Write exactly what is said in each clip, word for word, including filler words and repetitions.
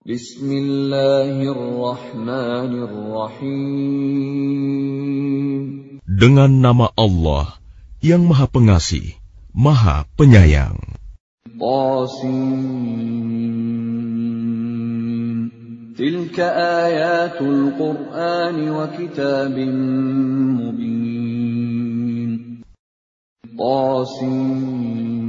Bismillahirrahmanirrahim. Dengan nama Allah yang Maha Pengasih, Maha Penyayang. Qasim. Tilka ayatul Qur'an wa kitabim mubin. Qasim.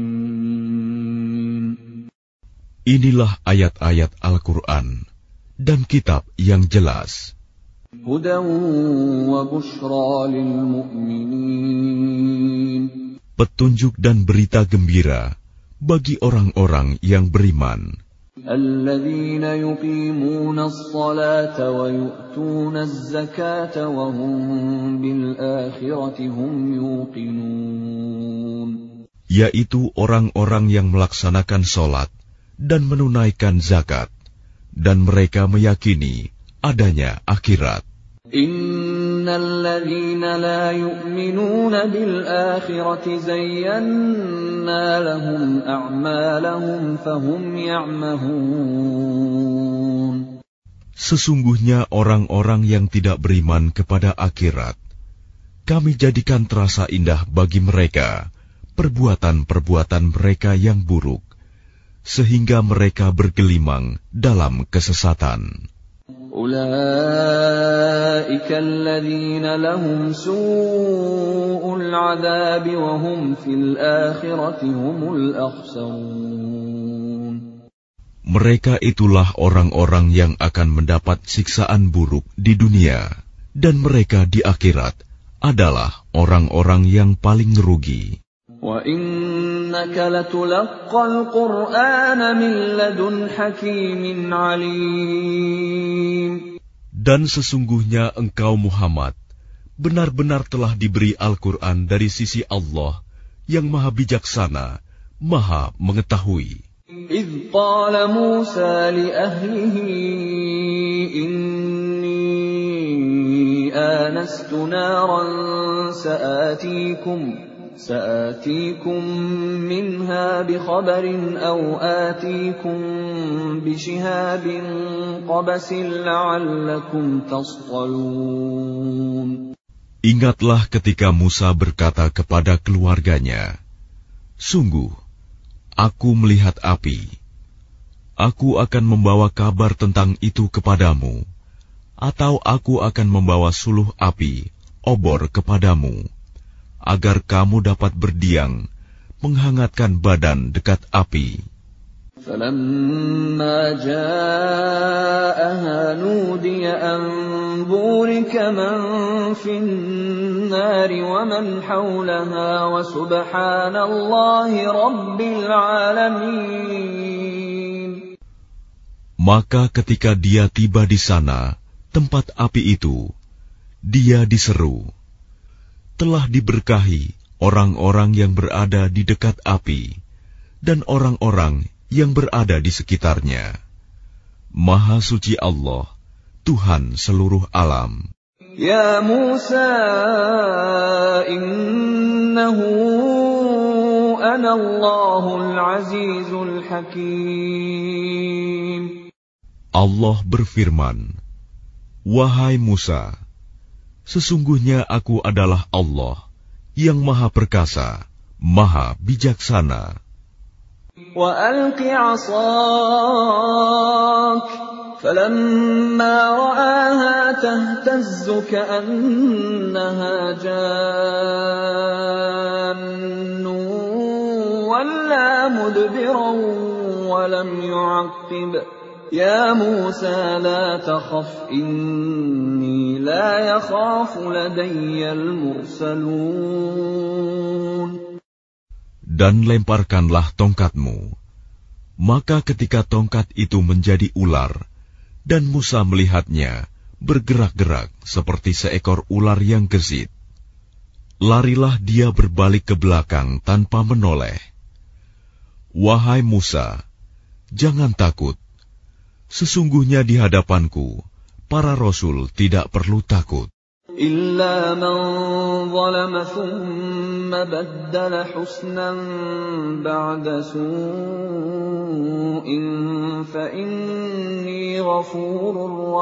Inilah ayat-ayat Al-Quran dan kitab yang jelas. Hudan wa bushra lil mu'minin. Petunjuk dan berita gembira bagi orang-orang yang beriman. Alladzina yuqimuna as-salata wa yu'tuna az-zakata wa hum bil akhirati hum yuqinun. Yaitu orang-orang yang melaksanakan sholat dan menunaikan zakat, dan mereka meyakini adanya akhirat. Innal ladzina la yu'minuna bil akhirati zayyana lahum a'malahum fahum ya'mahun. Sesungguhnya orang-orang yang tidak beriman kepada akhirat, kami jadikan terasa indah bagi mereka perbuatan-perbuatan mereka yang buruk, sehingga mereka bergelimang dalam kesesatan. Ulaika alladzina lahum su'ul 'adzabi wa hum fil akhirati humul akhsarun. Mereka itulah orang-orang yang akan mendapat siksaan buruk di dunia, dan mereka di akhirat adalah orang-orang yang paling rugi. Wa innaka latulaqqal Qur'ana min ladun hakimin 'alim. Dan sesungguhnya engkau Muhammad benar-benar telah diberi Al-Quran dari sisi Allah yang Maha Bijaksana, Maha Mengetahui. إذ قال موسى لأهله إني آنست نارا سآتيكم سآتيكم منها بخبر أو آتيكم بشهاب قبس لعلكم تصطلون. Ingatlah ketika Musa berkata kepada keluarganya, sungguh, aku melihat api. Aku akan membawa kabar tentang itu kepadamu, atau aku akan membawa suluh api, obor kepadamu, agar kamu dapat berdiam, menghangatkan badan dekat api. فَلَمَّا جَاءَهَا نُودِيَ أَن بُورِكَ مَن فِي النَّارِ وَمَنْ حَوْلَهَا وَسُبْحَانَ اللَّهِ رَبِّ الْعَالَمِينَ. Maka ketika dia tiba di sana, tempat api itu, dia diseru, telah diberkahi orang-orang yang berada di dekat api, dan orang-orang yang berada di sekitarnya. Maha suci Allah, Tuhan seluruh alam. Ya Musa, innahu ana Allahul Azizul Hakim. Allah berfirman, wahai Musa, sesungguhnya aku adalah Allah yang Maha Perkasa, Maha Bijaksana. وَأَلْقِ عَصَاكَ فَلَمَّا رَآهَا تَهْتَزُّ كَأَنَّهَا جَانٌّ وَلَّىٰ مُدْبِرًا وَلَمْ يُعَقِّبْ يَا مُوسَىٰ لَا تَخَفْ إِنِّي لَا يَخَافُ لَدَيَّ الْمُرْسَلُونَ. Dan lemparkanlah tongkatmu. Maka ketika tongkat itu menjadi ular, dan Musa melihatnya bergerak-gerak seperti seekor ular yang gesit, larilah dia berbalik ke belakang tanpa menoleh. Wahai Musa, jangan takut. Sesungguhnya di hadapanku, para rasul tidak perlu takut. إلا من ظلم ثم بدل حسنا بعد سوء فإني غفور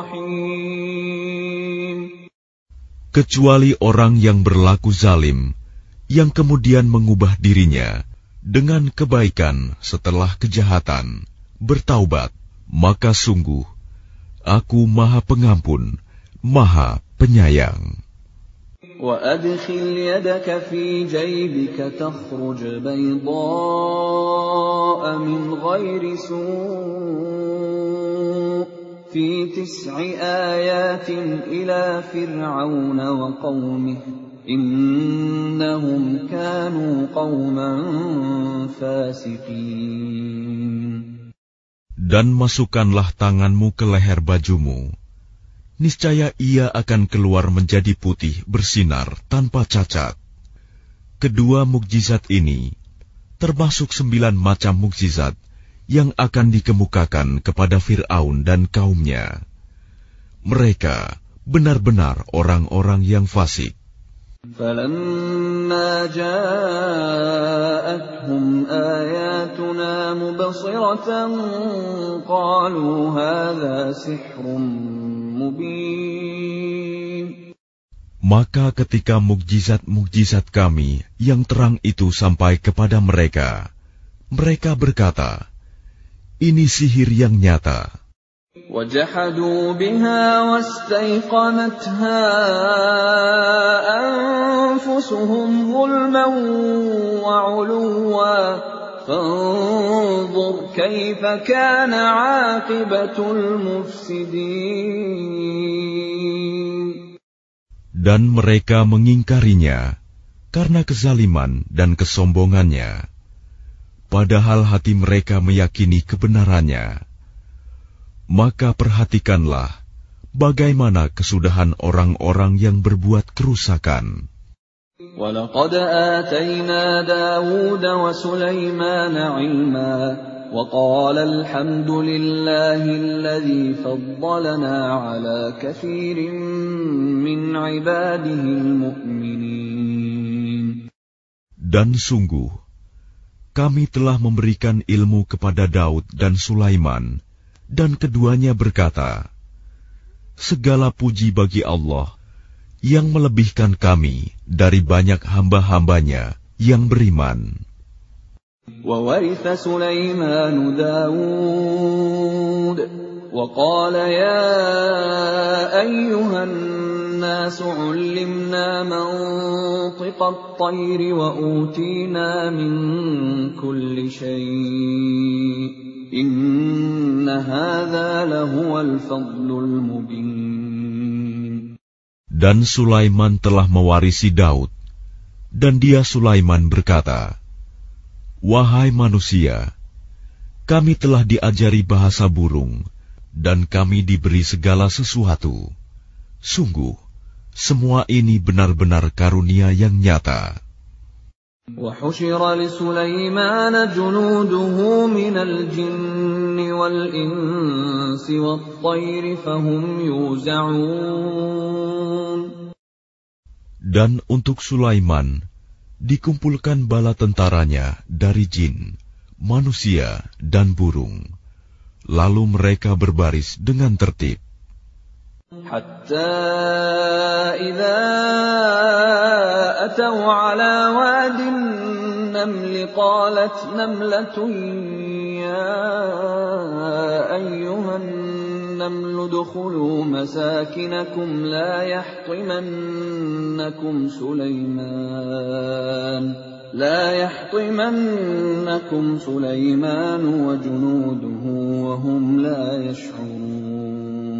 رحيم. Kecuali orang yang berlaku zalim, yang kemudian mengubah dirinya dengan kebaikan setelah kejahatan, bertaubat, maka sungguh Aku Maha Pengampun, Maha Penyayang. وَأَدْخِلْ يَدَكَ فِي جَيْبِكَ تَخْرُجْ بَيْضَاءَ مِنْ غَيْرِ سُوءٍ فِي تِسْعِ آيَاتٍ إِلَى فِرْعَوْنَ وَقَوْمِهِ إِنَّهُمْ كَانُوا قَوْمًا فَاسِقِينَ. Dan masukkanlah tanganmu ke leher bajumu. Niscaya ia akan keluar menjadi putih bersinar tanpa cacat. Kedua mukjizat ini termasuk sembilan macam mukjizat yang akan dikemukakan kepada Fir'aun dan kaumnya. Mereka benar-benar orang-orang yang fasik. فَلَمَّا جَاءَتْهُمْ آيَاتُنَا مُبْصِرَةً قَالُوا هَذَا سِحْرٌ مُبِينٌ. Maka ketika mukjizat-mukjizat kami yang terang itu sampai kepada mereka, mereka berkata, ini sihir yang nyata. وَجَحَدُوا بِهَا وَاسْتَيْقَنَتْهَا أَنفُسُهُمْ ظُلْمًا وَعُلُوًّا فَانظُرْ كَيْفَ كَانَ عَاقِبَةُ الْمُفْسِدِينَ. Dan mereka mengingkarinya karena kezaliman dan kesombongannya, padahal hati mereka meyakini kebenarannya. Maka perhatikanlah bagaimana kesudahan orang-orang yang berbuat kerusakan. وَلَقَدْ آتَيْنَا دَاوُودَ وَسُلَيْمَانَ عِلْمًا وَقَالَ الْحَمْدُ لِلَّهِ الَّذِي فَضَّلَنَا عَلَى كَثِيرٍ مِّنْ عِبَادِهِ الْمُؤْمِنِينَ. Dan sungguh, kami telah memberikan ilmu kepada Daud dan Sulaiman, dan keduanya berkata, segala puji bagi Allah yang melebihkan kami dari banyak hamba-hambanya yang beriman. وَوَرِثَ سُلَيْمَانُ دَاوُودَ وَقَالَ يَا أَيُّهَا النَّاسُ عُلِّمْنَا مَنطِقَ الطَّيْرِ وَأُوتِينَا مِن كُلِّ شَيْءٍ إِنَّ هَذَا لَهُوَ الْفَضْلُ الْمُبِينُ. Dan Sulaiman telah mewarisi Daud, dan dia Sulaiman berkata, wahai manusia, kami telah diajari bahasa burung, dan kami diberi segala sesuatu. Sungguh, semua ini benar-benar karunia yang nyata. وَحُشِرَ لِسُلَيْمَانَ جُنُودُهُ مِنَ الْجِنِّ وَالْإِنسِ وَالطَّيْرِ فَهُمْ يُوزَعُونَ. Dan untuk Sulaiman dikumpulkan bala tentaranya dari jin, manusia, dan burung. Lalu mereka berbaris dengan tertib. حتى إذا أتوا على واد النمل قالت نملة يا أيها النمل ادخلوا مساكنكم لا يحطمنكم سليمان لا يحطمنكم سليمان وجنوده وهم لا يشعرون.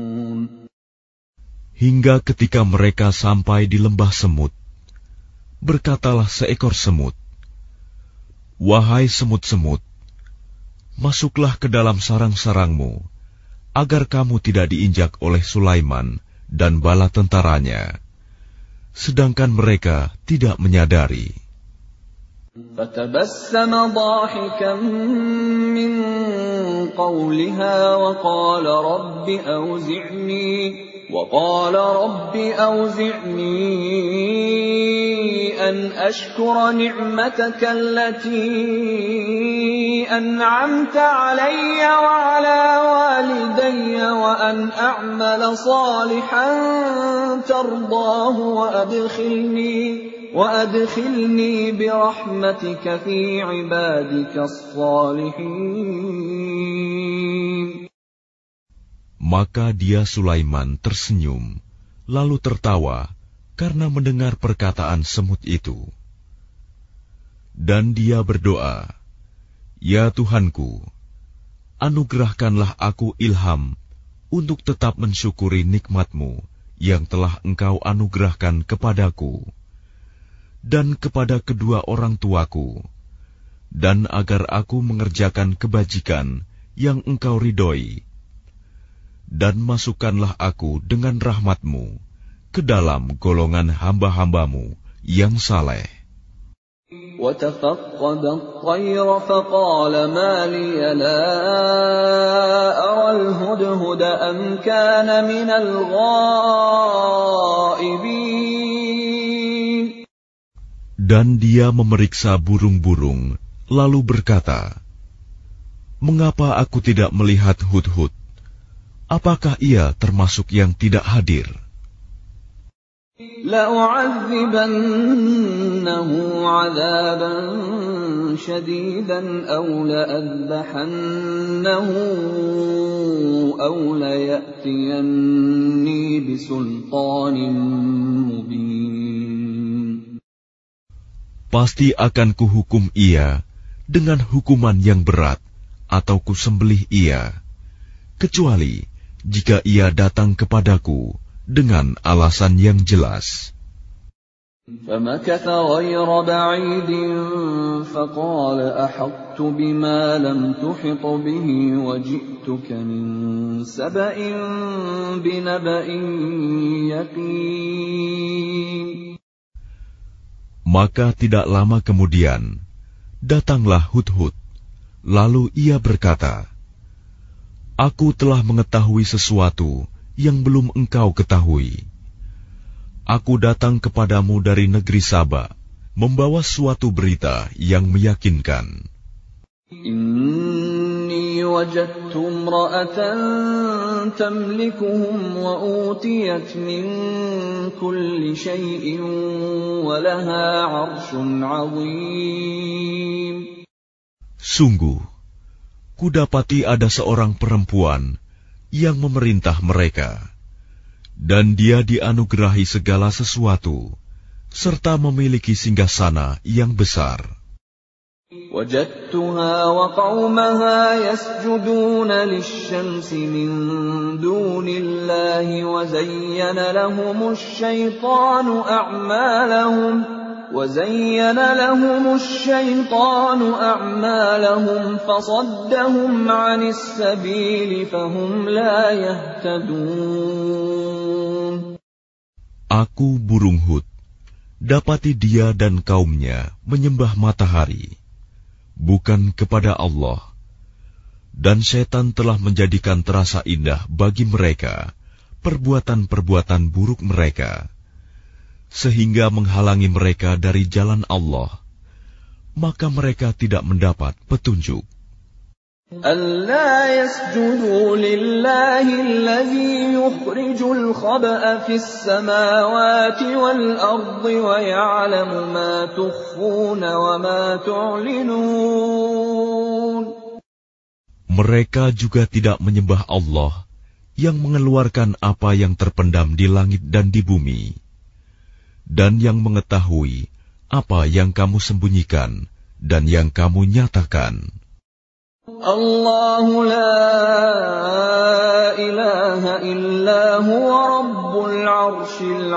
Hingga ketika mereka sampai di lembah semut, berkatalah seekor semut, wahai semut-semut, masuklah ke dalam sarang-sarangmu, agar kamu tidak diinjak oleh Sulaiman dan bala tentaranya, sedangkan mereka tidak menyadari. فَتَبَسَّمَ ضَاحِكًا مِّن قَوْلِهَا وَقَالَ رَبِّ أَوْزِعْنِي وقال رب أوزعني أن أشكر نعمتك التي أنعمت علي وعلى والدي وأن أعمل صالحا ترضاه وأدخلني, وأدخلني برحمتك في عبادك الصالحين. Maka dia Sulaiman tersenyum, lalu tertawa karena mendengar perkataan semut itu. Dan dia berdoa, "Ya Tuhanku, anugerahkanlah aku ilham untuk tetap mensyukuri nikmat-Mu yang telah Engkau anugerahkan kepadaku dan kepada kedua orang tuaku, dan agar aku mengerjakan kebajikan yang Engkau ridhoi. Dan masukkanlah aku dengan rahmat-Mu ke dalam golongan hamba-hamba-Mu yang saleh." وَتَفَقَّدَ الطَّيْرَ فَقَالَ مَا لِيَ لَا أَرَى الْهُدْهُدَ أَمْ كَانَ مِنَ الْغَائِبِينَ. Dan dia memeriksa burung-burung, lalu berkata, "Mengapa aku tidak melihat hudhud? Apakah ia termasuk yang tidak hadir?" لَأُعَذِّبَنَّهُ عَذَابًا شَدِيدًا أَوْ لَأَذْبَحَنَّهُ أَوْ لَيَأْتِيَنِّي بِسُلْطَانٍ مُبِينٍ. Pasti akan kuhukum ia dengan hukuman yang berat, atau kusembelih ia, kecuali jika ia datang kepadaku dengan alasan yang jelas. فَمَكَثَ غَيْرَ بَعِيدٍ فَقَالَ أَحَطتُ بِمَا لَمْ تُحِطْ بِهِ وَجِئْتُكَ مِنْ سَبَإٍ بِنَبَإٍ يَقِينٍ. Maka tidak lama kemudian datanglah Hudhud, lalu ia berkata, "Aku telah mengetahui sesuatu yang belum engkau ketahui. Aku datang kepadamu dari negeri Saba, membawa suatu berita yang meyakinkan. Inni wajadtu imra'atan tamlikuhum wa utiyat min kulli shay'in wa laha 'arshun 'azim." Sungguh, kudapati ada seorang perempuan yang memerintah mereka, dan dia dianugerahi segala sesuatu, serta memiliki singgasana yang besar. وجدتها وقومها يسجدون للشمس من دون الله وزين لهم الشيطان أعمالهم وزين لهم الشيطان أعمالهم فصدهم عن السبيل فهم لا يهتدون. Aku burung Hud, dapati dia dan kaumnya menyembah matahari, bukan kepada Allah, dan setan telah menjadikan terasa indah bagi mereka perbuatan-perbuatan buruk mereka, sehingga menghalangi mereka dari jalan Allah, maka mereka tidak mendapat petunjuk. أَلَّا يَسْجُدُوا لِلَّهِ الَّذِي يُخْرِجُ الْخَبْءَ فِي السَّمَاوَاتِ وَالْأَرْضِ وَيَعْلَمُ مَا تُخْفُونَ وَمَا تُعْلِنُونَ. Mereka juga tidak menyembah Allah yang mengeluarkan apa yang terpendam di langit dan di bumi, dan yang mengetahui apa yang kamu sembunyikan dan yang kamu nyatakan. Allahu la ilaha illa huwa rabbul arshil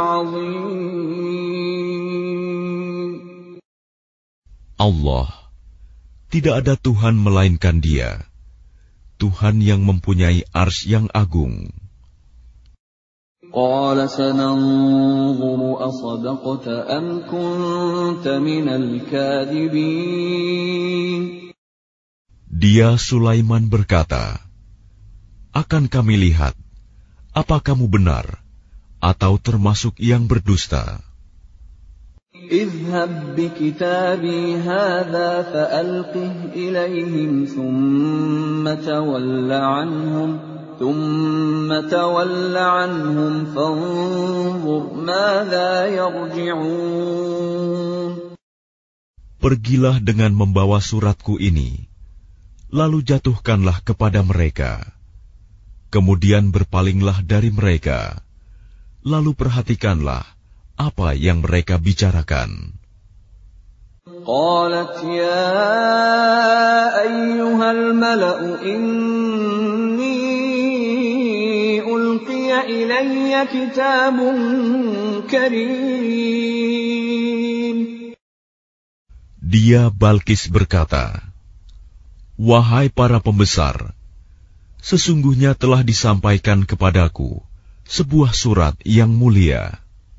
azim. Allah, tidak ada Tuhan melainkan Dia, Tuhan yang mempunyai arsy yang agung. Qala sananzuru asadaqta am kunta minal kadhibin. Dia Sulaiman berkata, "Akan kami lihat, apa kamu benar atau termasuk yang berdusta. اذهب بكتابي هذا فألقه إليهم ثم تول عنهم ثم تول عنهم فانظر ماذا يرجعون. Pergilah dengan membawa suratku ini, lalu jatuhkanlah kepada mereka. Kemudian berpalinglah dari mereka, lalu perhatikanlah apa yang mereka bicarakan. قالت يا أيها الملأ إني ألقي إلي كتاب كريم. Dia Balkis berkata, wahai para pembesar, sesungguhnya telah disampaikan kepadaku sebuah surat yang mulia.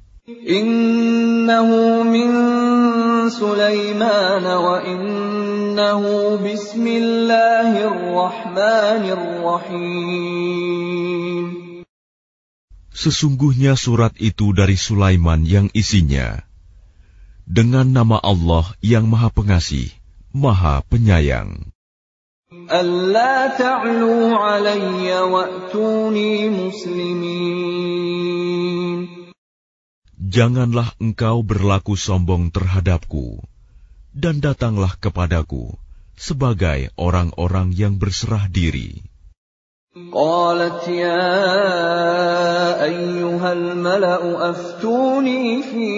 Innahu min Sulaiman wa innahu bismillahirrahmanirrahim. Sesungguhnya surat itu dari Sulaiman yang isinya dengan nama Allah yang Maha Pengasih, Maha Penyayang. Alla ta'lu 'alayya wa'tuni muslimin. Janganlah engkau berlaku sombong terhadapku, dan datanglah kepadaku sebagai orang-orang yang berserah diri. Qalat ya ayyuhal mala'u aftuni fi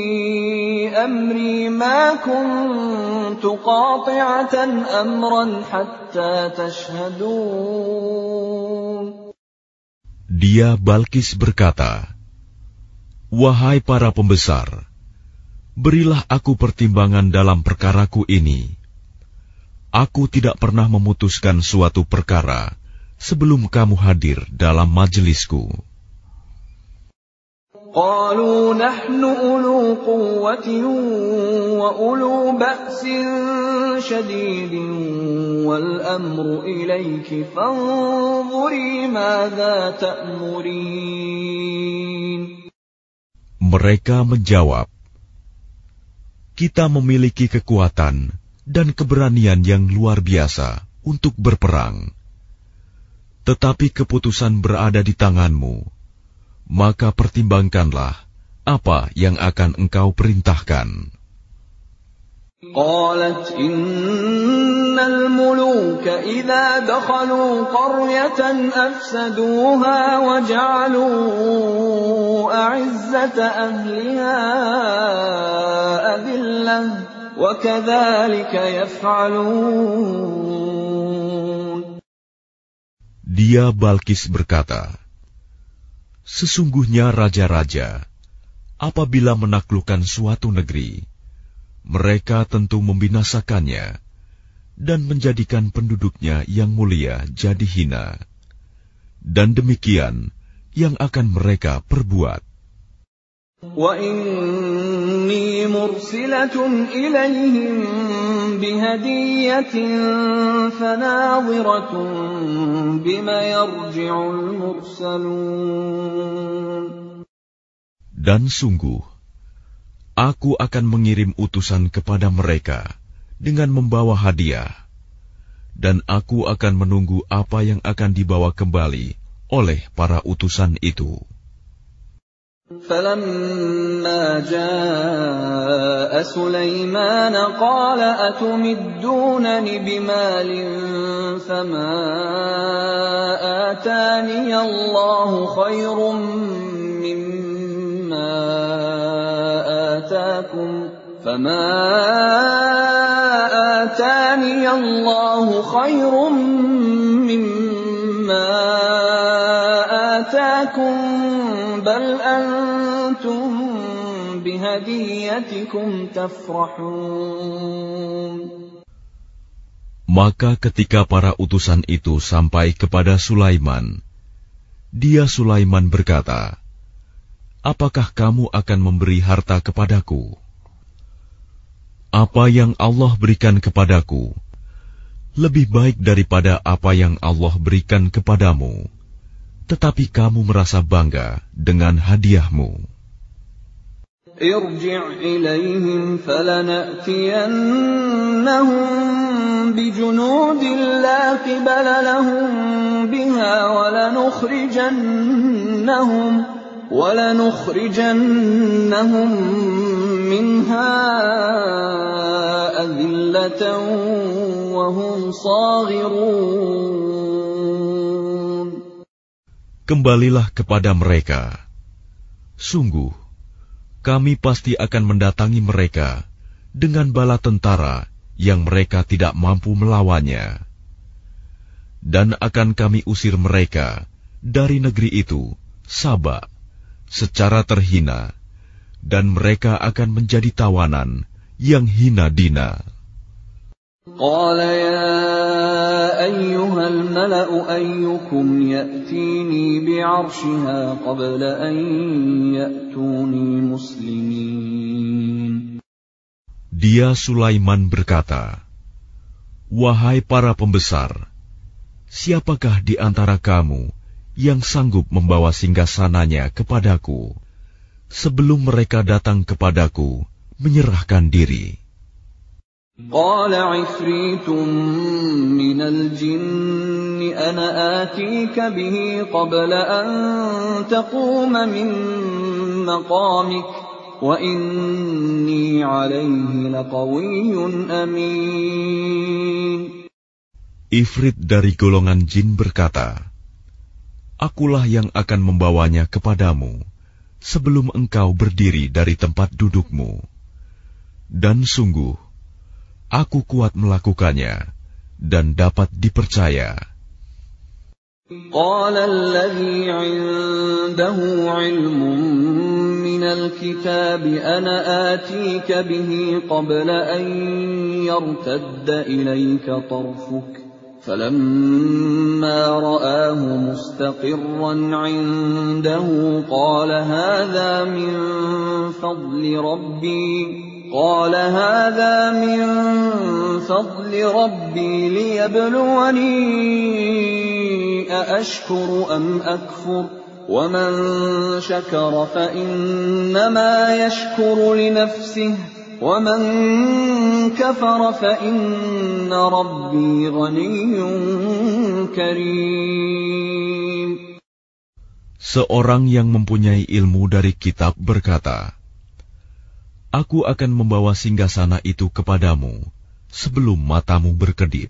amri ma kuntu qati'atan amran hatta tashhadun. Dia Balkis berkata, wahai para pembesar, berilah aku pertimbangan dalam perkaraku ini. Aku tidak pernah memutuskan suatu perkara sebelum kamu hadir dalam majelisku. Qalu nahnu ulu quwwatin wa ulu ba'sin shadidin wal amru ilayki fanzuri madza ta'murin. Mereka menjawab, kita memiliki kekuatan dan keberanian yang luar biasa untuk berperang. Tetapi keputusan berada di tanganmu, maka pertimbangkanlah apa yang akan engkau perintahkan. Qalat innal muluka idza dakhalu qaryatan afsaduha wa ja'alu a'izzata ahliha adillah wa kadzalika yaf'alun. Dia Balkis berkata, sesungguhnya raja-raja apabila menaklukkan suatu negeri, mereka tentu membinasakannya dan menjadikan penduduknya yang mulia jadi hina. Dan demikian yang akan mereka perbuat. Wa inni mursilatun ilaihim bihadiyatin fanadhiratun bima yarji'ul mursalun. Dan sungguh, aku akan mengirim utusan kepada mereka dengan membawa hadiah, dan aku akan menunggu apa yang akan dibawa kembali oleh para utusan itu. فَلَمَّا جَاءَ سُلَيْمَانَ قَالَ أَتُمِدُّونَنِ بِمَالٍ فَمَا آتَانِيَ اللَّهُ خَيْرٌ مِّمَّا آتَاكُمْ فَمَا آتَانِيَ اللَّهُ خَيْرٌ مِّمَّا آتَاكُمْ بَلْ أَنْتُمْ بِهَدِيَّتِكُمْ تَفْرَحُونَ. Maka ketika para utusan itu sampai kepada Sulaiman, dia Sulaiman berkata, apakah kamu akan memberi harta kepadaku? Apa yang Allah berikan kepadaku lebih baik daripada apa yang Allah berikan kepadamu, tetapi kamu merasa bangga dengan hadiahmu. Irji' ilaihim falana'tiyannahum bijunudin la qibala lahum biha walanukhrijannahum walanukhrijannahum minha adillatan wa hum saghirun. Kembalilah kepada mereka. Sungguh, kami pasti akan mendatangi mereka dengan bala tentara yang mereka tidak mampu melawannya. Dan akan kami usir mereka dari negeri itu, Saba, secara terhina, dan mereka akan menjadi tawanan yang hina dina. Qala ya ayyuhal mala'u ayyukum ya'tini bi'arshiha qabla an ya'tuni muslimin. Dia Sulaiman berkata, wahai para pembesar, siapakah di antara kamu yang sanggup membawa singgasananya kepadaku sebelum mereka datang kepadaku menyerahkan diri? Qala 'ifritun minal jinni ana atika bihi qabla an taquma min maqamik wa inni 'alayhi laqawiyyun amin. Ifrit dari golongan jin berkata, akulah yang akan membawanya kepadamu sebelum engkau berdiri dari tempat dudukmu. Dan sungguh, aku kuat melakukannya dan dapat dipercaya. Qala alladhi 'indahu 'ilmun minal kitabi ana atika bihi qabla an yartadda ilayka tarfuk. فلما رآه مستقرا عنده قال هذا من فضل ربي قال هذا من فضل ربي ليبلوني أأشكر أم أكفر ومن شكر فإنما يشكر لنفسه وَمَنْ كَفَرَ فَإِنَّ رَبِّي غَنِيٌّ كَرِيمٌ. Seorang yang mempunyai ilmu dari kitab berkata, aku akan membawa singgasana itu kepadamu sebelum matamu berkedip.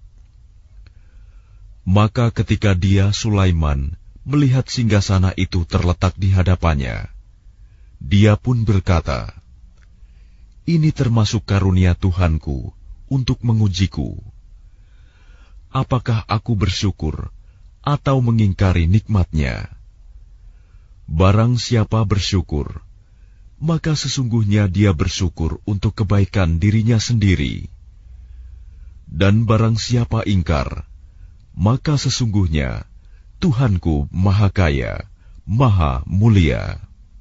Maka ketika dia, Sulaiman, melihat singgasana itu terletak di hadapannya, dia pun berkata, ini termasuk karunia Tuhanku untuk mengujiku. Apakah aku bersyukur atau mengingkari nikmatnya? Barang siapa bersyukur, maka sesungguhnya dia bersyukur untuk kebaikan dirinya sendiri. Dan barang siapa ingkar, maka sesungguhnya Tuhanku Maha Kaya, Maha Mulia.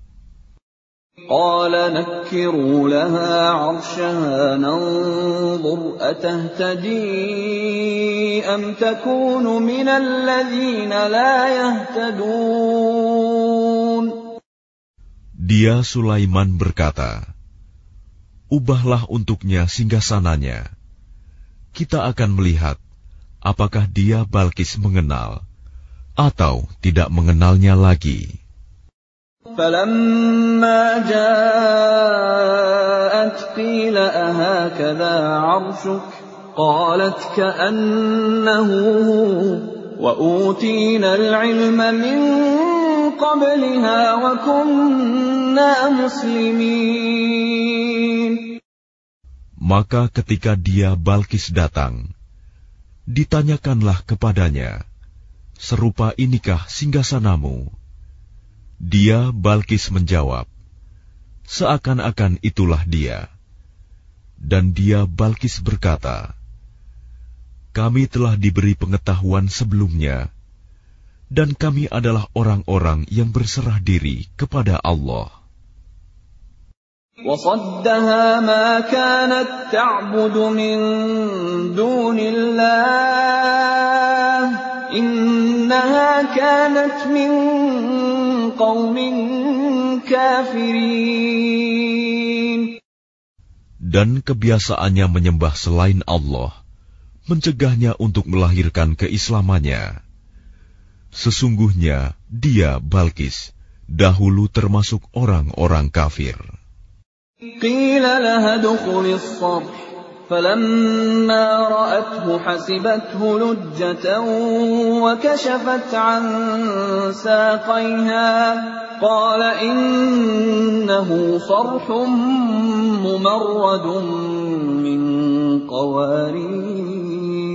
Qala nakkiru laha 'arshaha nanzur atahtadi am takunu minal ladzina la yahtadun. Dia Sulaiman berkata, ubahlah untuknya singgasananya. Kita akan melihat apakah dia Balkis mengenal atau tidak mengenalnya lagi. فَلَمَّا جَاءَتْ قِيلَ أَهَكَذَا عَرْشُكَ قَالَتْ كَأَنَّهُ وَأُوتِينَا الْعِلْمَ مِنْ قَبْلِهَا وَكُنَّا مُسْلِمِينَ. Maka ketika dia Balkis datang, ditanyakanlah kepadanya, serupa inikah singgasanamu? Dia Balkis menjawab, seakan-akan itulah dia. Dan dia Balkis berkata, kami telah diberi pengetahuan sebelumnya, dan kami adalah orang-orang yang berserah diri kepada Allah. وَصَدَّهَا مَا كَانَتْ تَعْبُدُ مِن دُونِ اللَّهِ إنها كانت من قوم كافرين. Dan kebiasaannya menyembah selain Allah mencegahnya untuk melahirkan keislamannya. Sesungguhnya dia, Balkis, dahulu termasuk orang-orang kafir. Qila laha dukhuli as-sarh falamma ra'athu hasibatuhu lujjatan wa kashafat 'an saqayha qala innahu sarhun mumarradun min qawarir.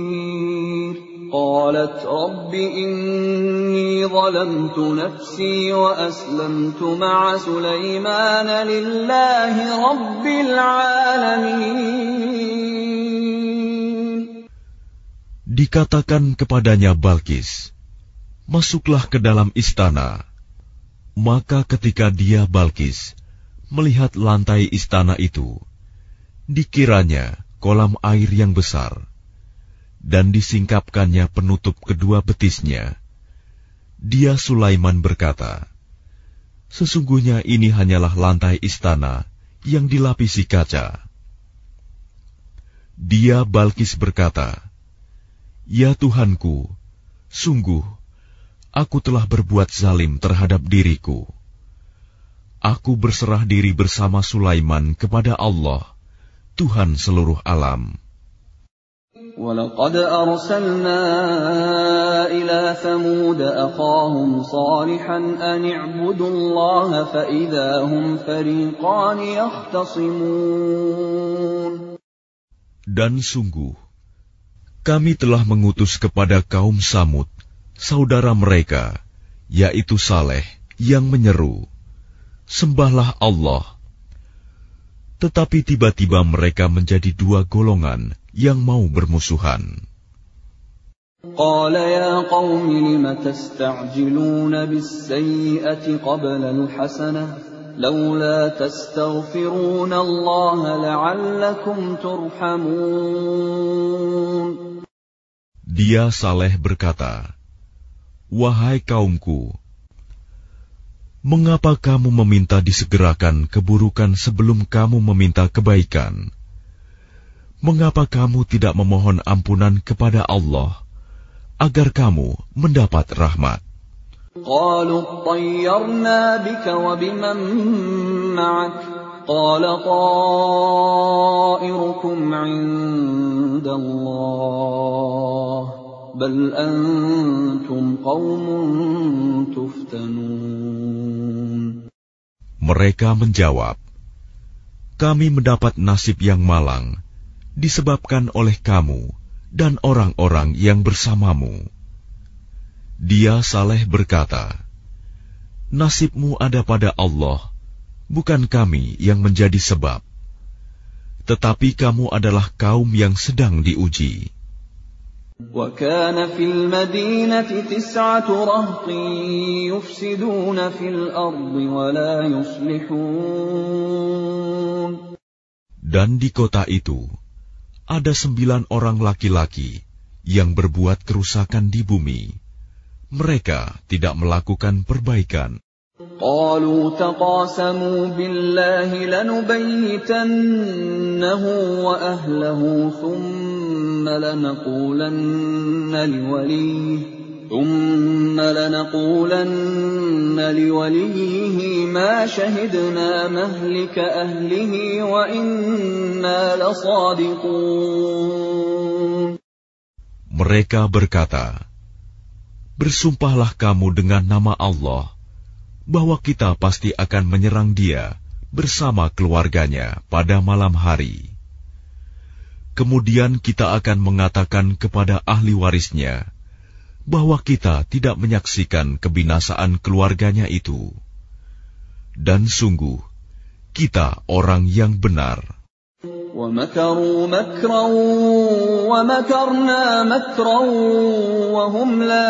قالت رب إني ظلمت نفسي وأسلمت مع سليمان لله رب العالمين. Dikatakan kepadanya Balkis, masuklah ke dalam istana. Maka ketika dia, Balkis, melihat lantai istana itu, dikiranya kolam air yang besar, dan disingkapkannya penutup kedua betisnya. Dia, Sulaiman, berkata, sesungguhnya ini hanyalah lantai istana yang dilapisi kaca. Dia, Balkis, berkata, ya Tuhanku, sungguh, aku telah berbuat zalim terhadap diriku. Aku berserah diri bersama Sulaiman kepada Allah, Tuhan seluruh alam. وَلَقَدْ أَرْسَلْنَا إِلَى ثَمُودَ أَخَاهُمْ صَالِحًا أَنِ اعْبُدُوا اللَّهَ فَإِذَا هُمْ فَرِيقَانِ يَخْتَصِمُونَ. Dan sungguh, kami telah mengutus kepada kaum Samud, saudara mereka, yaitu Saleh, yang menyeru, sembahlah Allah. Tetapi tiba-tiba mereka menjadi dua golongan yang mau bermusuhan. قال يا قوم لم تستعجلون بالسيئة قبل الحسنة لولا تستغفرون الله لعلكم ترحمون. Dia, Saleh, berkata, wahai kaumku, mengapa kamu meminta disegerakan keburukan sebelum kamu meminta kebaikan? Mengapa kamu tidak memohon ampunan kepada Allah agar kamu mendapat rahmat? قالوا اطيرنا بك وبمن معك قال طائركم عند الله بل أنتم قوم تفتنون. Mereka menjawab, kami mendapat nasib yang malang disebabkan oleh kamu dan orang-orang yang bersamamu. Dia, Saleh, berkata, nasibmu ada pada Allah, bukan kami yang menjadi sebab. Tetapi kamu adalah kaum yang sedang diuji. وَكَانَ فِي الْمَدِينَةِ تِسْعَةُ رَهْطٍ يُفْسِدُونَ فِي الْأَرْضِ وَلَا يُصْلِحُونَ. Dan di kota itu ada sembilan orang laki-laki yang berbuat kerusakan di bumi. Mereka tidak melakukan perbaikan. قالوا تقاسموا بالله لنبيتنه وأهله ثم لنقولن لوليه ثم لنقولن لوليه ما شهدنا مهلك أهله وإنا لصادقون. Mereka berkata, bersumpahlah kamu dengan nama Allah bahwa kita pasti akan menyerang dia bersama keluarganya pada malam hari. Kemudian kita akan mengatakan kepada ahli warisnya bahwa kita tidak menyaksikan kebinasaan keluarganya itu. Dan sungguh, kita orang yang benar. وَمَكَرُوا مَكْرًا وَمَكَرْنَا مَكْرًا وَهُمْ لَا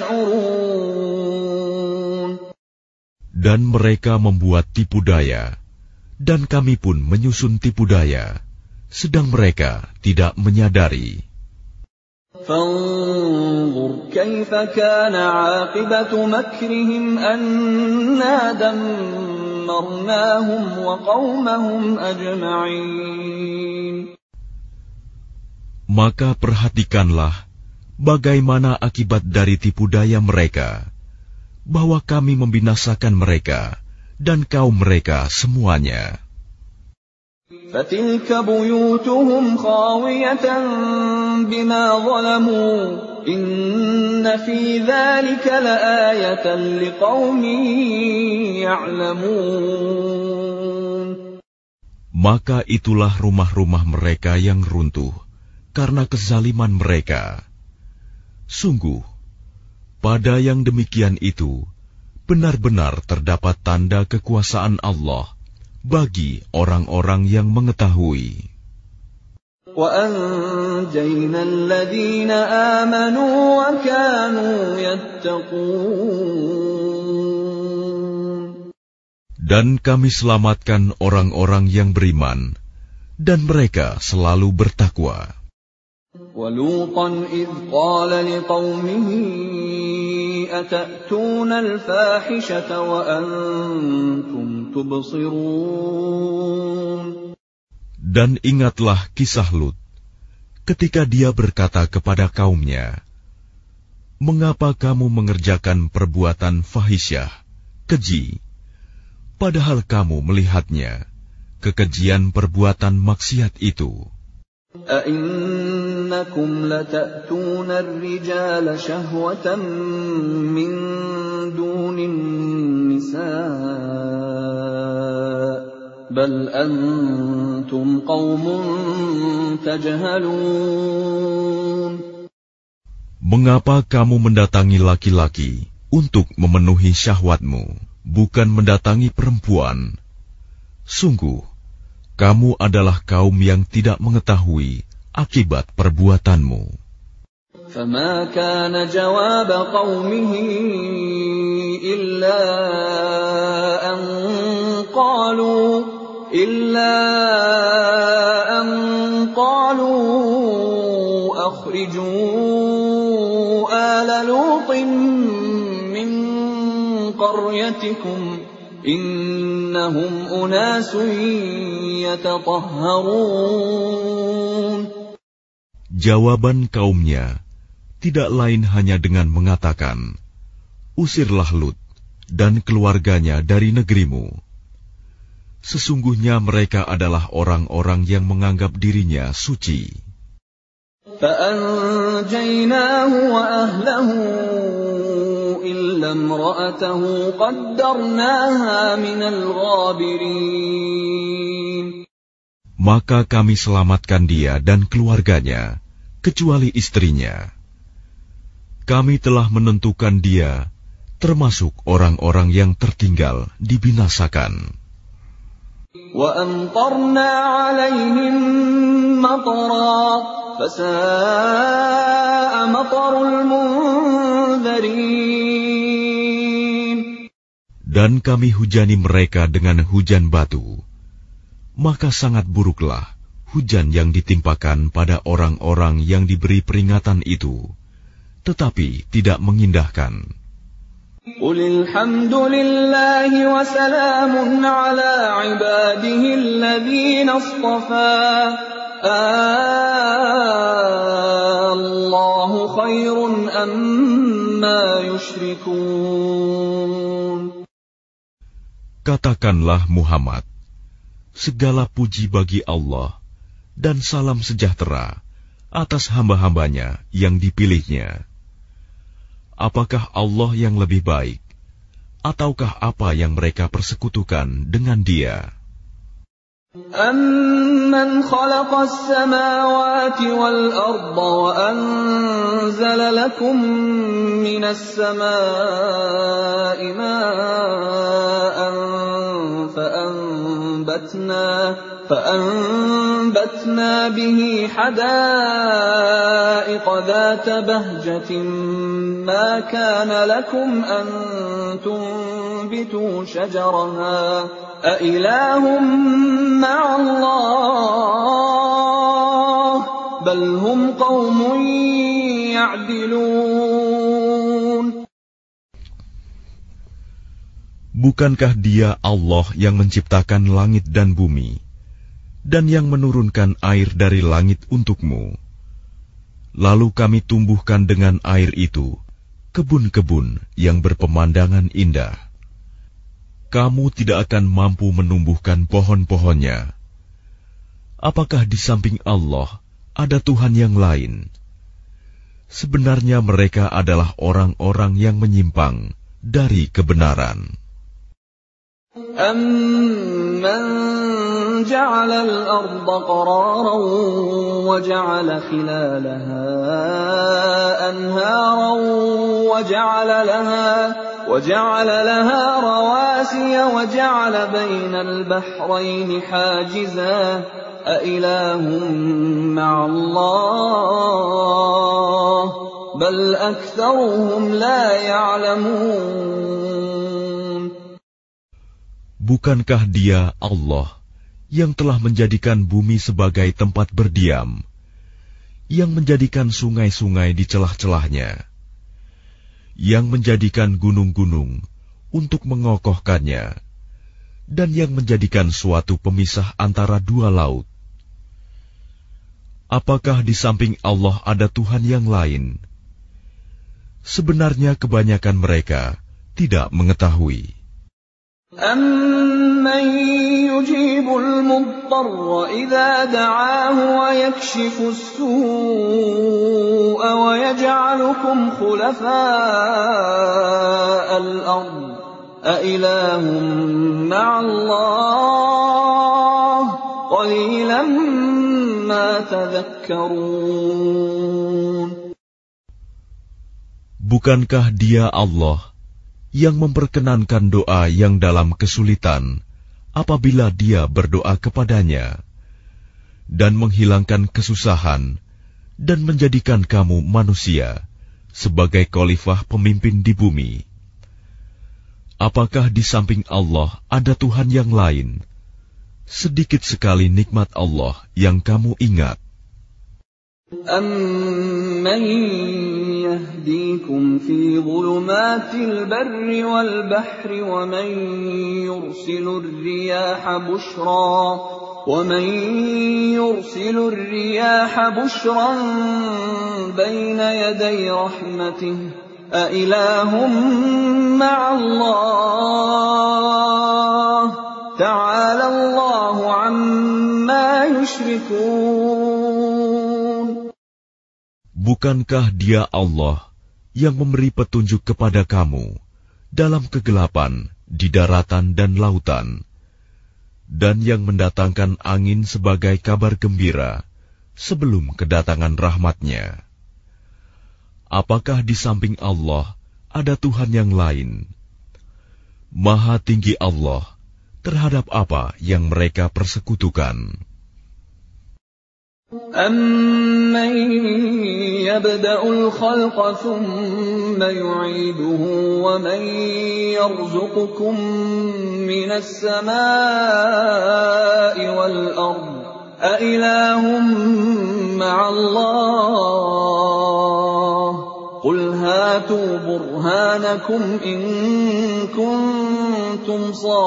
يَشْعُرُونَ. Dan mereka membuat tipu daya, dan kami pun menyusun tipu daya, sedang mereka tidak menyadari. فانظر كيف كان عاقبة مكرهم أنا دمرناهم وقومهم أجمعين. Maka perhatikanlah bagaimana akibat dari tipu daya mereka, bahwa kami membinasakan mereka dan kaum mereka semuanya. فَتِلْكَ بُيُوتُهُمْ خَاوِيَةً بِمَا ظَلَمُوا إِنَّ فِي ذَلِكَ لَآيَةً لِقَوْمٍ يَعْلَمُونَ. Maka itulah rumah-rumah mereka yang runtuh karena kezaliman mereka. Sungguh, pada yang demikian itu benar-benar terdapat tanda kekuasaan Allah bagi orang-orang yang mengetahui. وَأَنْجَيْنَا الَّذِينَ آمَنُوا وَكَانُوا يَتَّقُونَ. Dan kami selamatkan orang-orang yang beriman, dan mereka selalu bertakwa. وَلُوطًا إِذْ قَالَ لِقَوْمِهِ أَتَأْتُونَ الْفَاحِشَةَ وَأَنْتُمْ تُبْصِرُونَ. Dan ingatlah kisah Lut, ketika dia berkata kepada kaumnya, "Mengapa kamu mengerjakan perbuatan fahisyah, keji, padahal kamu melihatnya, kekejian perbuatan maksiat itu? أَإِنَّكُمْ لَتَأْتُونَ الرِّجَالَ شَهْوَةً مِّن دُونِ النِّسَاءِ بَلْ أَنْتُمْ قَوْمٌ تَجْهَلُونَ. Mengapa kamu mendatangi laki-laki untuk memenuhi syahwatmu, bukan mendatangi perempuan? Sungguh, kamu adalah kaum yang tidak mengetahui akibat perbuatanmu." فَمَا كَانَ جَوَابَ قَوْمِهِ إِلَّا أَنْ قَالُوا إِلَّا أَنْ قَالُوا أَخْرِجُوا آلَ لُوطٍ مِّنْ قَرْيَتِكُمْ إِنَّهُمْ أُنَاسٌ يَتَطَهَّرُونَ. Jawaban kaumnya tidak lain hanya dengan mengatakan, "Usirlah Lut dan keluarganya dari negerimu. Sesungguhnya mereka adalah orang-orang yang menganggap dirinya suci." فَأَنْجَيْنَاهُ وَأَهْلَهُ إِلَّا امْرَأَتَهُ قَدَّرْنَاهَا مِنَ الْغَابِرِينَ. Maka kami selamatkan dia dan keluarganya, kecuali istrinya. Kami telah menentukan dia termasuk orang-orang yang tertinggal dibinasakan. وَأَمْطَرْنَا عَلَيْهِمْ مَطَرًا فَسَاءَ مَطَرُ الْمُنذَرِينَ. Dan kami hujani mereka dengan hujan batu, maka sangat buruklah hujan yang ditimpakan pada orang-orang yang diberi peringatan itu, tetapi tidak mengindahkan. قُلِ الْحَمْدُ لِلَّهِ وَسَلَامٌ عَلَىٰ عِبَادِهِ الَّذِينَ اصْطَفَىٰ آللَّهُ خَيْرٌ أَمَّا يُشْرِكُونَ. Katakanlah Muhammad, segala puji bagi Allah dan salam sejahtera atas hamba-hambanya yang dipilihnya. Apakah Allah yang lebih baik, ataukah apa yang mereka persekutukan dengan Dia? أَمَّنْ خَلَقَ السَّمَاوَاتِ وَالْأَرْضَ وَأَنزَلَ لَكُم مِّنَ السَّمَاءِ مَاءً فَأَنبَتْنَا فَأَنبَتْنَا بِهِ حَدَائِقَ ذَاتَ بَهْجَةٍ مَّا كَانَ لَكُمْ أَن تُنبِتُوا شَجَرَهَا أَإِلَٰهٌ مَّعَ اللَّهِ بَلْ هُمْ قَوْمٌ يعدلون Bukankah Dia Allah yang menciptakan langit dan bumi, dan yang menurunkan air dari langit untukmu? Lalu kami tumbuhkan dengan air itu kebun-kebun yang berpemandangan indah. Kamu tidak akan mampu menumbuhkan pohon-pohonnya. Apakah di samping Allah ada Tuhan yang lain? Sebenarnya mereka adalah orang-orang yang menyimpang dari kebenaran. أَمَّنْ جَعَلَ الْأَرْضَ قَرَارًا وَجَعَلَ خِلَالَهَا أَنْهَارًا وَجَعَلَ لَهَا وَجَعَلَ لَهَا رَوَاسِيَ وَجَعَلَ بَيْنَ الْبَحْرَيْنِ حَاجِزًا أَإِلَٰهٌ مَّعَ اللَّهِ بَلْ أَكْثَرُهُمْ لَا يَعْلَمُونَ Bukankah Dia Allah yang telah menjadikan bumi sebagai tempat berdiam, yang menjadikan sungai-sungai di celah-celahnya, yang menjadikan gunung-gunung untuk mengokohkannya, dan yang menjadikan suatu pemisah antara dua laut? Apakah di samping Allah ada Tuhan yang lain? Sebenarnya kebanyakan mereka tidak mengetahui. أَمَّن يُجِيبُ الْمُضْطَرَّ إِذَا دَعَاهُ وَيَكْشِفُ السُّوءَ وَيَجْعَلُكُمْ خُلَفَاءَ الْأَرْضِ أَإِلَٰهٌ مَّعَ اللَّهِ قَلِيلًا مَّا تَذَكَّرُونَ Bukankah Dia Allah yang memperkenankan doa yang dalam kesulitan apabila Dia berdoa kepadanya, dan menghilangkan kesusahan, dan menjadikan kamu manusia sebagai khalifah pemimpin di bumi? Apakah di samping Allah ada Tuhan yang lain? Sedikit sekali nikmat Allah yang kamu ingat. أَمَّن يَهْدِيكُمْ فِي ظُلُمَاتِ الْبَرِّ وَالْبَحْرِ وَمَن يُرْسِلُ الرِّيَاحَ بُشْرًا وَمَن يُرْسِلُ الرِّيَاحَ بُشْرًا بَيْنَ يَدَيْ رَحْمَتِهِ أَإِلَٰهٌ مَّعَ اللَّهِ تَعَالَى اللَّهُ عَمَّا يُشْرِكُونَ Bukankah Dia Allah yang memberi petunjuk kepada kamu dalam kegelapan di daratan dan lautan, dan yang mendatangkan angin sebagai kabar gembira sebelum kedatangan rahmat-Nya? Apakah di samping Allah ada Tuhan yang lain? Maha tinggi Allah terhadap apa yang mereka persekutukan. أَمَّن يَبْدَأُ الْخَلْقَ ثُمَّ يُعِيدُهُ وَمَن يَرْزُقُكُم مِّنَ السَّمَاءِ وَالْأَرْضِ أَإِلَٰهٌ مَّعَ اللَّهِ قُلْ هَاتُوا بُرْهَانَكُمْ إِن كُنتُمْ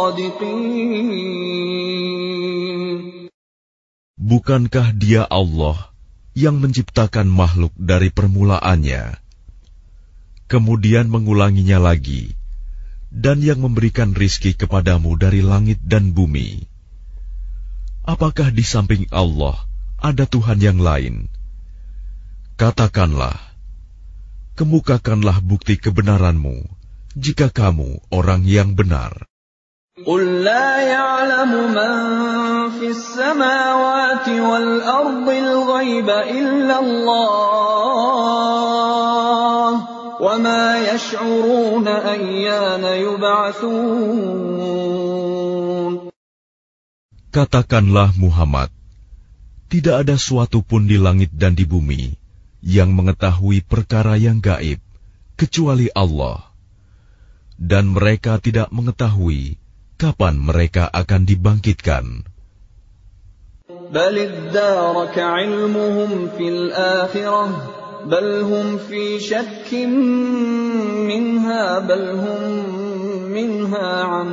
صَادِقِينَ Bukankah Dia Allah yang menciptakan makhluk dari permulaannya, kemudian mengulanginya lagi, dan yang memberikan rizki kepadamu dari langit dan bumi? Apakah di samping Allah ada Tuhan yang lain? Katakanlah, kemukakanlah bukti kebenaranmu jika kamu orang yang benar. قُل لَّا يَعْلَمُ مَن فِي السَّمَاوَاتِ وَالْأَرْضِ الْغَيْبَ إِلَّا اللَّهُ وَمَا يَشْعُرُونَ أَيَّانَ يُبْعَثُونَ Katakanlah Muhammad, tidak ada suatu pun di langit dan di bumi yang mengetahui perkara yang gaib kecuali Allah, dan mereka tidak mengetahui kapan mereka akan dibangkitkan. بَلِ ادَّارَكَ عِلْمُهُمْ فِي الْآخِرَةِ بل هم في شك منها بل هم منها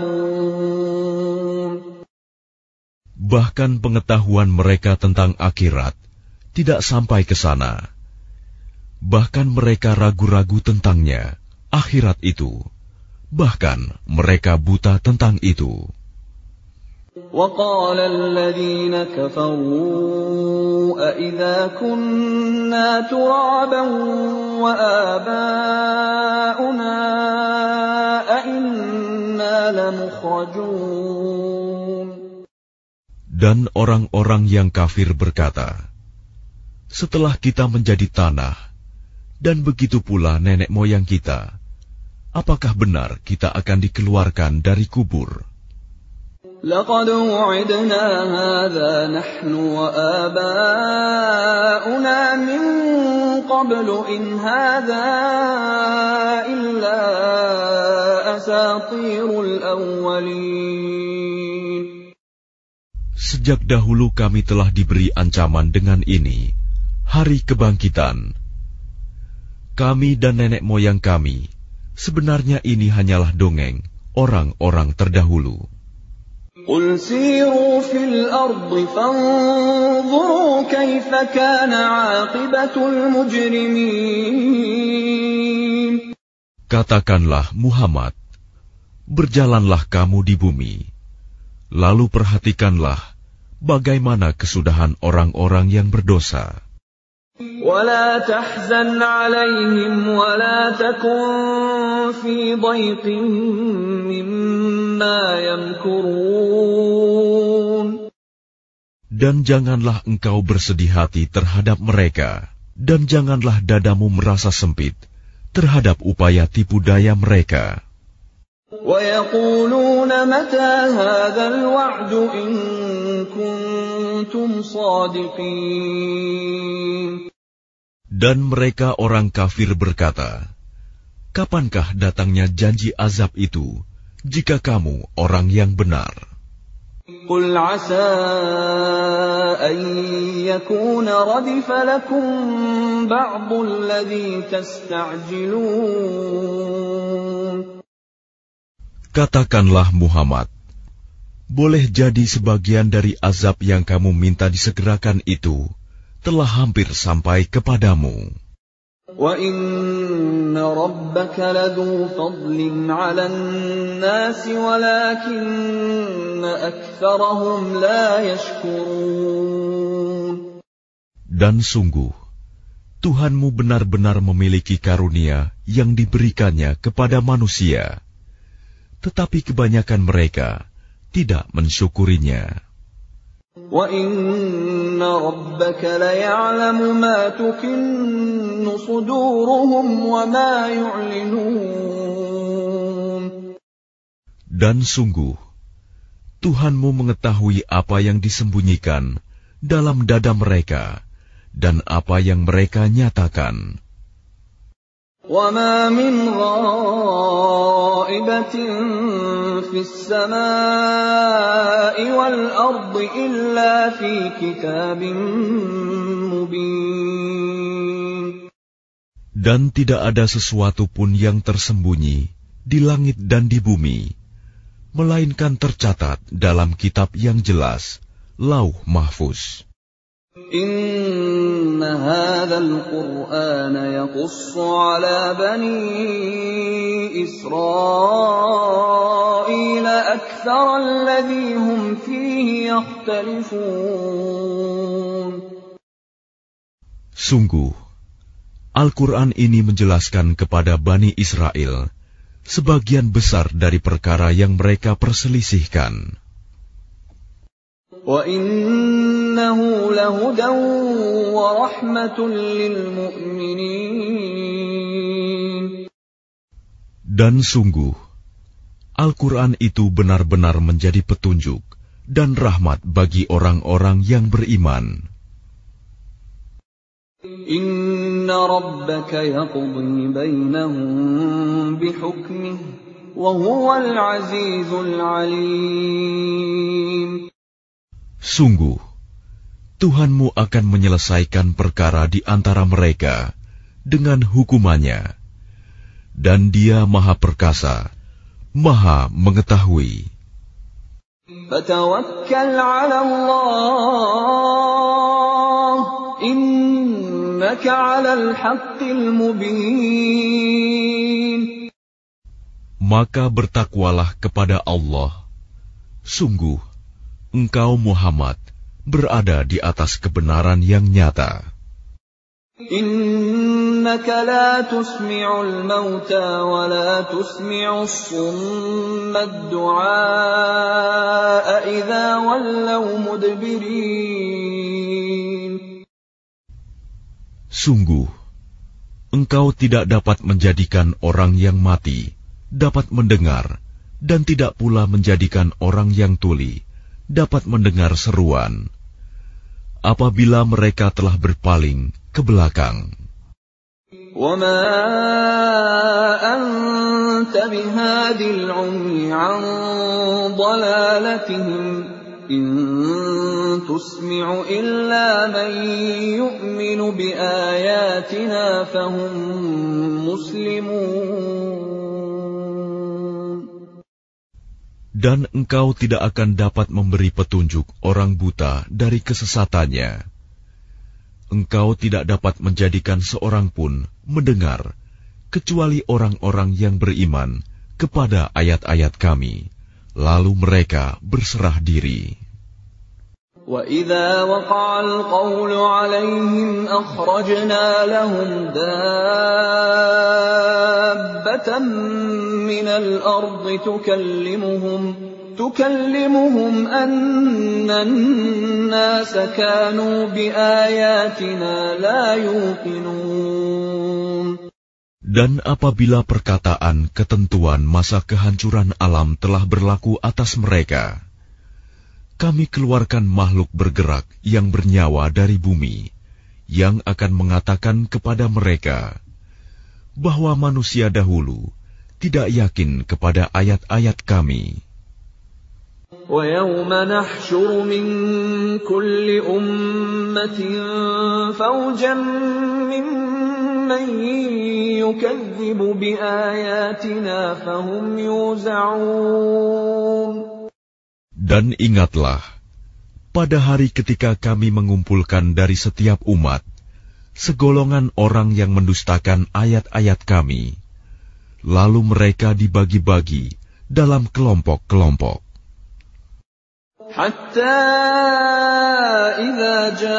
عمون. Bahkan pengetahuan mereka tentang akhirat tidak sampai ke sana. Bahkan mereka ragu-ragu tentangnya, akhirat itu. Bahkan mereka buta tentang itu. وَقَالَ الَّذِينَ كَفَرُوا أَإِذَا كُنَّا تُرَابًا وَآبَاؤُنَا أَإِنَّا لَمُخْرَجُونَ. Dan orang-orang yang kafir berkata, setelah kita menjadi tanah, dan begitu pula nenek moyang kita, apakah benar kita akan dikeluarkan dari kubur? لَقَدْ وُعِدْنَا هَذَا نَحْنُ وَآبَاؤُنَا مِنْ قَبْلُ إِنْ هَذَا إِلَّا أَسَاطِيرُ الْأَوَّلِينَ. Sejak dahulu kami telah diberi ancaman dengan ini, hari kebangkitan. Kami dan nenek moyang kami, sebenarnya ini hanyalah dongeng orang-orang terdahulu. قُلْ سِيرُوا فِي الْأَرْضِ فَانظُرُوا كَيْفَ كَانَ عَاقِبَةُ الْمُجْرِمِينَ. Katakanlah Muhammad, berjalanlah kamu di bumi, lalu perhatikanlah bagaimana kesudahan orang-orang yang berdosa. وَلَا تَحْزَنْ عَلَيْهِمْ وَلَا تَكُنْ فِي ضَيْقٍ مِّمَّا يَمْكُرُونَ. Dan janganlah engkau bersedih hati terhadap mereka, dan janganlah dadamu merasa sempit terhadap upaya tipu daya mereka. وَيَقُولُونَ مَتَى هَذَا الْوَعْدُ إِن كُنتُمْ صَادِقِينَ. Dan mereka orang kafir berkata, kapankah datangnya janji azab itu, jika kamu orang yang benar? قُلْ عَسَىٰ أَن يَكُونَ رَدِفَ لَكُم بَعْضُ الَّذِي تَسْتَعْجِلُونَ. Katakanlah Muhammad, boleh jadi sebagian dari azab yang kamu minta disegerakan itu telah hampir sampai kepadamu. وَإِنَّ رَبَّكَ لَذُو فَضْلٍ عَلَى النَّاسِ وَلَكِنَّ أَكْثَرَهُمْ لَا يَشْكُرُونَ. Dan sungguh, Tuhanmu benar-benar memiliki karunia yang diberikannya kepada manusia, tetapi kebanyakan mereka tidak mensyukurinya. وَإِنَّ رَبَّكَ لَيَعْلَمُ مَا تُكِنُّ صُدُورُهُمْ وَمَا يُعْلِنُونَ. Dan sungguh, Tuhanmu mengetahui apa yang disembunyikan dalam dada mereka dan apa yang mereka nyatakan. وَمَا مِنْ غَائِبَةٍ فِي السَّمَاءِ وَالْأَرْضِ إِلَّا فِي كِتَابٍ مُبِينٍ. Dan tidak ada sesuatu pun yang tersembunyi di langit dan di bumi, melainkan tercatat dalam kitab yang jelas, Lauh Mahfuz. إِنَّ هَذَا الْقُرْآنَ يَقُصُّ عَلَى بَنِي إِسْرَائِيلَ أَكْثَرَ الَّذِي هُمْ فِيهِ يَخْتَلِفُونَ. Sungguh, Al-Quran ini menjelaskan kepada Bani Israel sebagian besar dari perkara yang mereka perselisihkan. وَإِنَّهُ لَهُدًى وَرَحْمَةٌ لِّلْمُؤْمِنِينَ. Dan sungguh, Al-Quran itu benar-benar menjadi petunjuk dan rahmat bagi orang-orang yang beriman. إِنَّ رَبَّكَ يَقْضِي بَيْنَهُم بِحُكْمِهِ وَهُوَ الْعَزِيزُ الْعَلِيمُ. Sungguh, Tuhanmu akan menyelesaikan perkara di antara mereka dengan hukumannya. Dan Dia Maha Perkasa, Maha Mengetahui. Fatawakkal 'ala Allah, innaka 'alal haqqil mubin. Maka bertakwalah kepada Allah. Sungguh, engkau Muhammad berada di atas kebenaran yang nyata. Innaka la tusmi'ul mauta wa la tusmi'us summa ad-du'a idza wallaw mudbirin. Sungguh, engkau tidak dapat menjadikan orang yang mati dapat mendengar, dan tidak pula menjadikan orang yang tuli dapat mendengar seruan apabila mereka telah berpaling ke belakang. وَمَا أَنْتَ بِهَادِ الْعُمْيِ عَنْ ضَلَالَتِهِمْ إِنْ تُسْمِعُ إِلَّا مَنْ يُؤْمِنُ بِآيَاتِنَا فَهُمْ مُسْلِمُونَ. Dan engkau tidak akan dapat memberi petunjuk orang buta dari kesesatannya. Engkau tidak dapat menjadikan seorang pun mendengar, kecuali orang-orang yang beriman kepada ayat-ayat kami, lalu mereka berserah diri. وَإِذَا وَقَعَ الْقَوْلُ عَلَيْهِمْ أَخْرَجْنَا لَهُمْ دَابَّةً مِّنَ الْأَرْضِ تُكَلِّمُهُمْ تُكَلِّمُهُمْ أَنَّ النَّاسَ كَانُوا بِآيَاتِنَا لَا يُوقِنُونَ. Dan apabila perkataan ketentuan masa kehancuran alam telah berlaku atas mereka, kami keluarkan makhluk bergerak yang bernyawa dari bumi, yang akan mengatakan kepada mereka bahwa manusia dahulu tidak yakin kepada ayat-ayat kami. وَيَوْمَ نَحْشُرُ مِنْ كُلِّ أُمَّةٍ فَوْجًا مِّمَّنْ يُكَذِّبُ بِآيَاتِنَا فَهُمْ يُوزَعُونَ. Dan ingatlah, pada hari ketika kami mengumpulkan dari setiap umat segolongan orang yang mendustakan ayat-ayat kami, lalu mereka dibagi-bagi dalam kelompok-kelompok. حتى إذا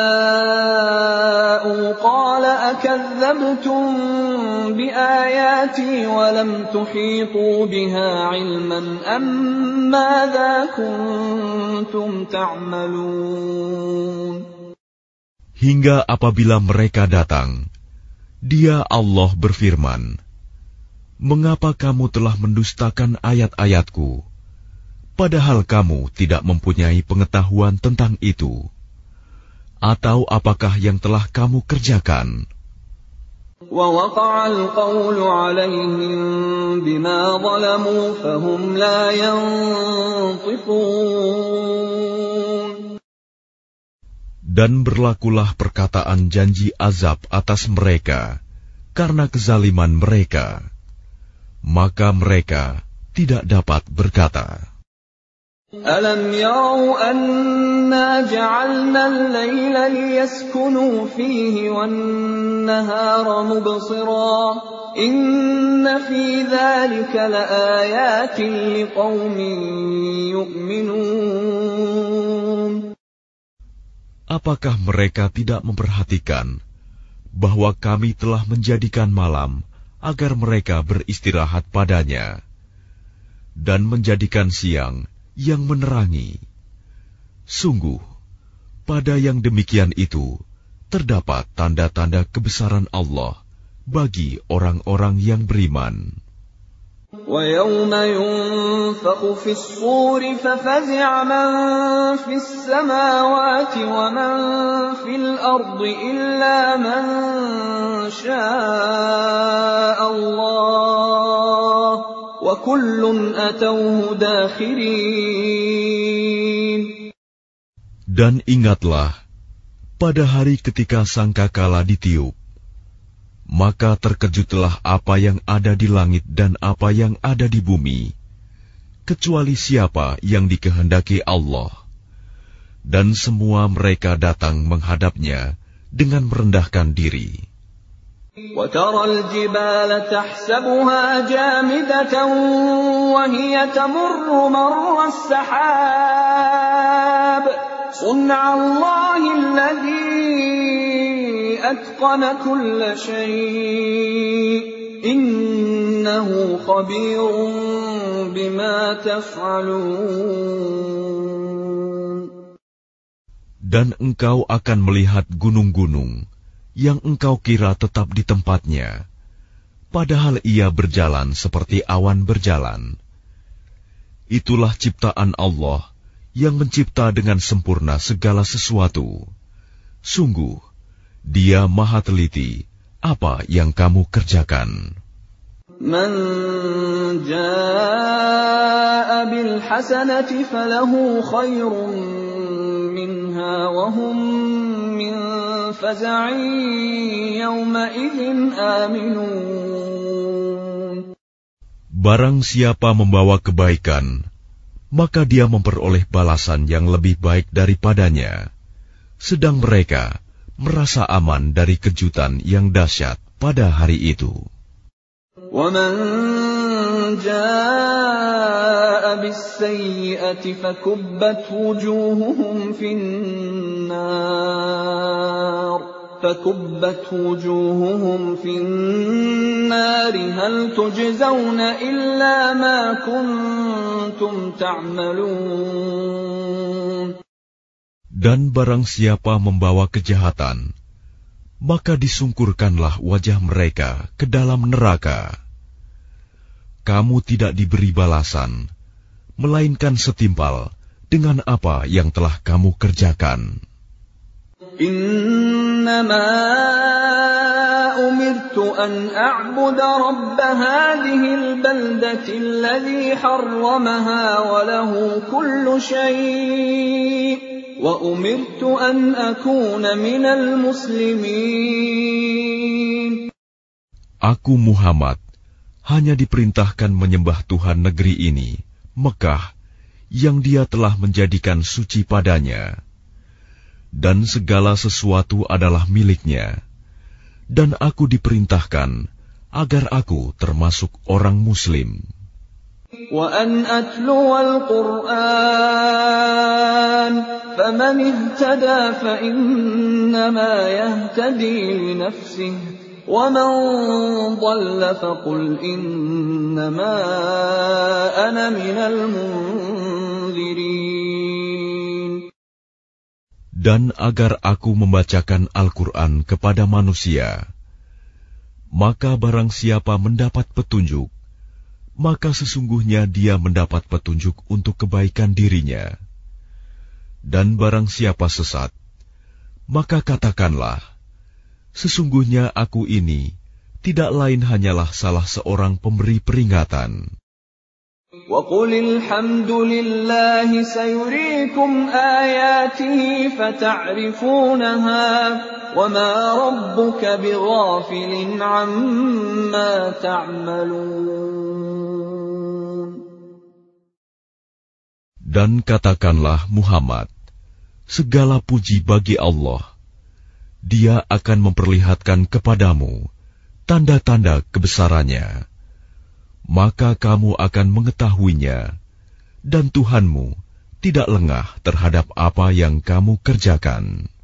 جاءوا قال أكذبتم بآياتي ولم تحيطوا بها علما أم ماذا كنتم تعملون. Hingga apabila mereka datang, Dia Allah berfirman, "Mengapa kamu telah mendustakan ayat-ayatku? Padahal kamu tidak mempunyai pengetahuan tentang itu. Atau apakah yang telah kamu kerjakan?" وَوَقَعَ الْقَوْلُ عَلَيْهِمْ بِمَا ظَلَمُوا فَهُمْ لَا يَنطِقُونَ. Dan berlakulah perkataan janji azab atas mereka karena kezaliman mereka, maka mereka tidak dapat berkata. أَلَمْ يَرَوْا أَنَّا جَعَلْنَا اللَّيْلَ لِيَسْكُنُوا فِيهِ وَالنَّهَارَ مُبْصِرًا إِنَّ فِي ذَلِكَ لَآيَاتٍ لِقَوْمٍ يُؤْمِنُونَ. Apakah mereka tidak memperhatikan bahwa kami telah menjadikan malam agar mereka beristirahat padanya, dan menjadikan siang yang menerangi? Sungguh, pada yang demikian itu terdapat tanda-tanda kebesaran Allah bagi orang-orang yang beriman. وَيَوْمَ يُنفَخُ فِي الصُّورِ فَفَزِعَ مَن فِي السَّمَاوَاتِ وَمَن فِي الْأَرْضِ إِلَّا مَن شَاءَ اللَّهُ وَكُلٌّ أَتَوْهُ دَاخِرِينَ. Dan ingatlah, pada hari ketika sangkakala ditiup, maka terkejutlah apa yang ada di langit dan apa yang ada di bumi, kecuali siapa yang dikehendaki Allah. Dan semua mereka datang menghadapnya dengan merendahkan diri. وَتَرَى الْجِبَالَ تَحْسَبُهَا جَامِدَةً وَهِيَ تَمُرُّ مَرَّ السَّحَابِ صُنْعَ اللَّهِ الَّذِي أَتْقَنَ كُلَّ شَيْءٍ إِنَّهُ خَبِيرٌ بِمَا تَفْعَلُونَ. Dan engkau akan melihat gunung-gunung yang engkau kira tetap di tempatnya, padahal ia berjalan seperti awan berjalan. Itulah ciptaan Allah yang mencipta dengan sempurna segala sesuatu. Sungguh, Dia Maha Teliti apa yang kamu kerjakan. Man jaa'a bil hasanati falahu khairun minha wa hum min faza'in yawma idzin aminun. Barang siapa membawa kebaikan, maka dia memperoleh balasan yang lebih baik daripadanya, sedang mereka merasa aman dari kejutan yang dahsyat pada hari itu. وَمَنْ جَاءَ بِالسَّيِّئَةِ فَكُبَّتْ وُجُوهُهُمْ فِي النَّارِ فَكُبَّتْ وُجُوهُهُمْ فِي النَّارِ هَلْ تُجْزَوْنَ إِلَّا مَا كُنْتُمْ تَعْمَلُونَ. Dan barang siapa membawa kejahatan, maka disungkurkanlah wajah mereka ke dalam neraka. Kamu tidak diberi balasan, melainkan setimpal dengan apa yang telah kamu kerjakan. Innama umirtu an a'buda rabb hadhihi al-baldati alladhi harramaha wa lahu kullu shay'. وَأُمِرْتُ أَنْ أَكُونَ مِنَ الْمُسْلِمِينَ. Aku Muhammad hanya diperintahkan menyembah Tuhan negeri ini, Mekah, yang Dia telah menjadikan suci padanya, dan segala sesuatu adalah miliknya. Dan aku diperintahkan agar aku termasuk orang Muslim. وَأَنْ أَتْلُوَ الْقُرْآنَ فَمَنِ اهْتَدَى فَإِنَّمَا يَهْتَدِي لِنَفْسِهِ وَمَنْ ضَلَّ فَقُلْ إِنَّمَا أَنَا مِنَ الْمُنْذِرِينَ. Dan agar aku membacakan Al-Quran kepada manusia, maka barang siapa mendapat petunjuk, maka sesungguhnya dia mendapat petunjuk untuk kebaikan dirinya. Dan barang siapa sesat, maka katakanlah, sesungguhnya aku ini tidak lain hanyalah salah seorang pemberi peringatan. وَقُلِ الْحَمْدُ لِلَّهِ سَيُرِيكُمْ آيَاتِهِ فَتَعْرِفُونَهَا وَمَا رَبُّكَ بِغَافِلٍ عَمَّا تَعْمَلُونَ. Dan katakanlah Muhammad, segala puji bagi Allah. Dia akan memperlihatkan kepadamu tanda-tanda kebesarannya. Maka kamu akan mengetahuinya, dan Tuhanmu tidak lengah terhadap apa yang kamu kerjakan.